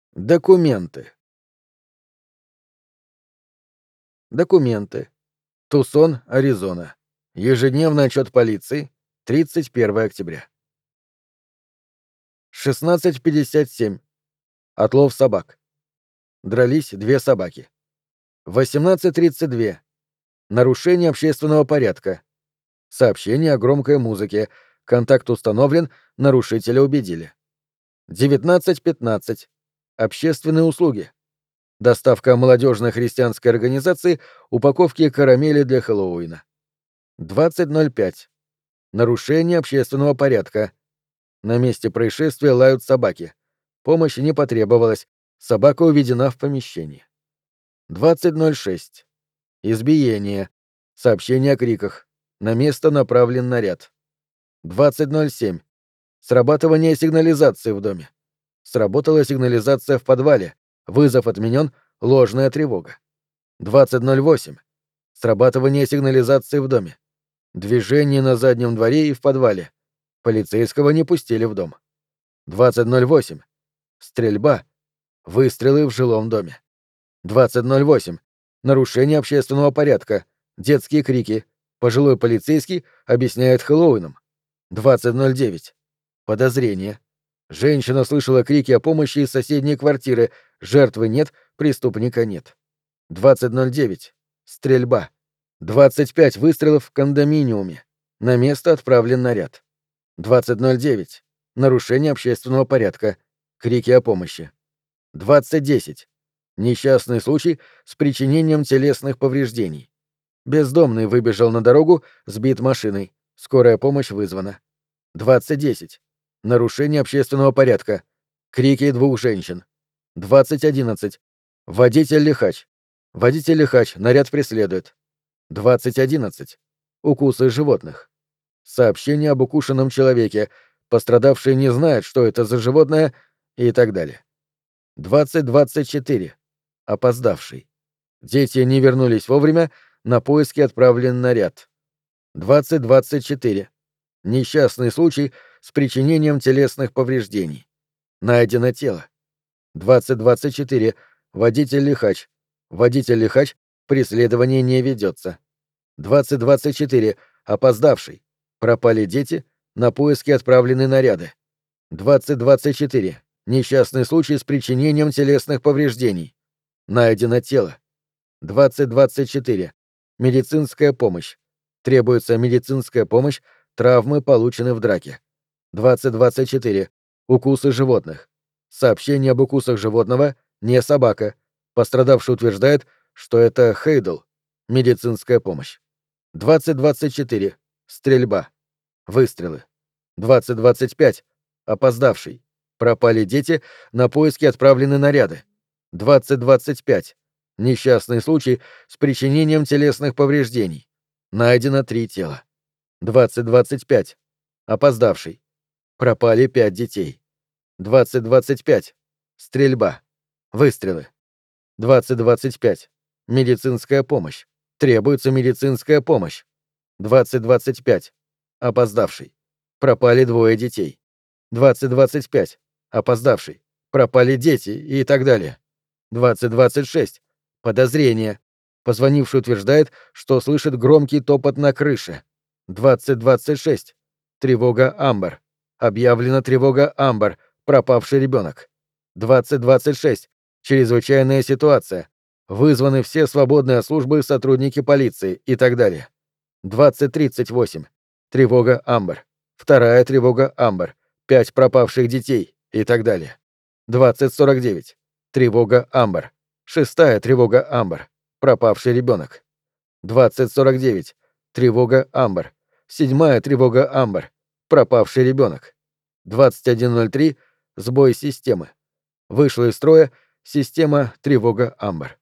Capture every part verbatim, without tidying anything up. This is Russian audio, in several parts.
Документы. Документы. Тусон, Аризона. Ежедневный отчет полиции. тридцать первое октября. шестнадцать пятьдесят семь. Отлов собак. Дрались две собаки. восемнадцать тридцать два. Нарушение общественного порядка. Сообщение о громкой музыке. Контакт установлен, нарушителя убедили. девятнадцать пятнадцать. Общественные услуги. Доставка молодежной христианской организации упаковки карамели для Хэллоуина. двадцать ноль пять. Нарушение общественного порядка. На месте происшествия лают собаки. Помощи не потребовалось. Собака уведена в помещение. двадцать ноль шесть. Избиение. Сообщение о криках. На место направлен наряд. двадцать ноль семь. Срабатывание сигнализации в доме. Сработала сигнализация в подвале. Вызов отменен. Ложная тревога. двадцать ноль восемь. Срабатывание сигнализации в доме. Движение на заднем дворе и в подвале. Полицейского не пустили в дом. двадцать ноль восемь. Стрельба. Выстрелы в жилом доме. двадцать ноль восемь. Нарушение общественного порядка. Детские крики. Пожилой полицейский объясняет Хэллоуином. двадцать ноль девять. Подозрение. Женщина слышала крики о помощи из соседней квартиры. Жертвы нет, преступника нет. двадцать ноль девять. Стрельба. двадцать пять выстрелов в кондоминиуме. На место отправлен наряд. двадцать ноль девять. Нарушение общественного порядка. Крики о помощи. двадцать десять. Несчастный случай с причинением телесных повреждений. Бездомный выбежал на дорогу, сбит машиной. Скорая помощь вызвана. двадцать десять. Нарушение общественного порядка. Крики двух женщин. двадцать одиннадцать. Водитель лихач. Водитель лихач, наряд преследует. двадцать одиннадцать. Укусы животных. Сообщение об укушенном человеке. Пострадавший не знает, что это за животное, и так далее. двадцать двадцать четыре. Опоздавший. Дети не вернулись вовремя, на поиски отправлен наряд. двадцать двадцать четыре. Несчастный случай с причинением телесных повреждений. Найдено тело. двадцать двадцать четыре. Водитель лихач. Водитель лихач, преследование не ведется. двадцать двадцать четыре. Опоздавший. Пропали дети, на поиски отправлены наряды. двадцать двадцать четыре. Несчастный случай с причинением телесных повреждений. Найдено тело. двадцать двадцать четыре. Медицинская помощь. Требуется медицинская помощь, травмы получены в драке. двадцать двадцать четыре. Укусы животных. Сообщение об укусах животного не собака. Пострадавший утверждает, что это Хейдл. Медицинская помощь. двадцать двадцать четыре. Стрельба. Выстрелы. двадцать двадцать пять. Опоздавший. Пропали дети, на поиски отправлены наряды. двадцать двадцать пять. Несчастный случай с причинением телесных повреждений. Найдено три тела. двадцать двадцать пять. Опоздавший. Пропали пять детей. двадцать двадцать пять. Стрельба. Выстрелы. двадцать двадцать пять. Медицинская помощь. Требуется медицинская помощь. двадцать двадцать пять. Опоздавший. Пропали двое детей. двадцать двадцать пять. Опоздавший. Пропали дети и так далее. двадцать двадцать шесть. Подозрение. Позвонивший утверждает, что слышит громкий топот на крыше. двадцать двадцать шесть. Тревога Амбер. Объявлена тревога Амбер. Пропавший ребенок. двадцать двадцать шесть. Чрезвычайная ситуация. Вызваны все свободные от службы сотрудники полиции и так далее. двадцать тридцать восемь. Тревога Амбер. Вторая тревога Амбер. Пять пропавших детей и так далее. двадцать сорок девять. Тревога Амбер. Шестая тревога Амбер. Пропавший ребенок. двадцать сорок девять. Тревога Амбер. Седьмая тревога Амбер. Пропавший ребенок. двадцать один ноль три. Сбой системы. Вышла из строя система тревога Амбер.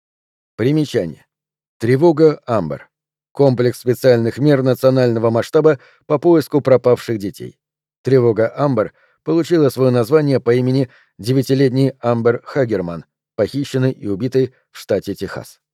Примечание. Тревога Амбер. Комплекс специальных мер национального масштаба по поиску пропавших детей. Тревога Амбер получила свое название по имени девятилетней Амбер Хагерман, похищенной и убитой в штате Техас.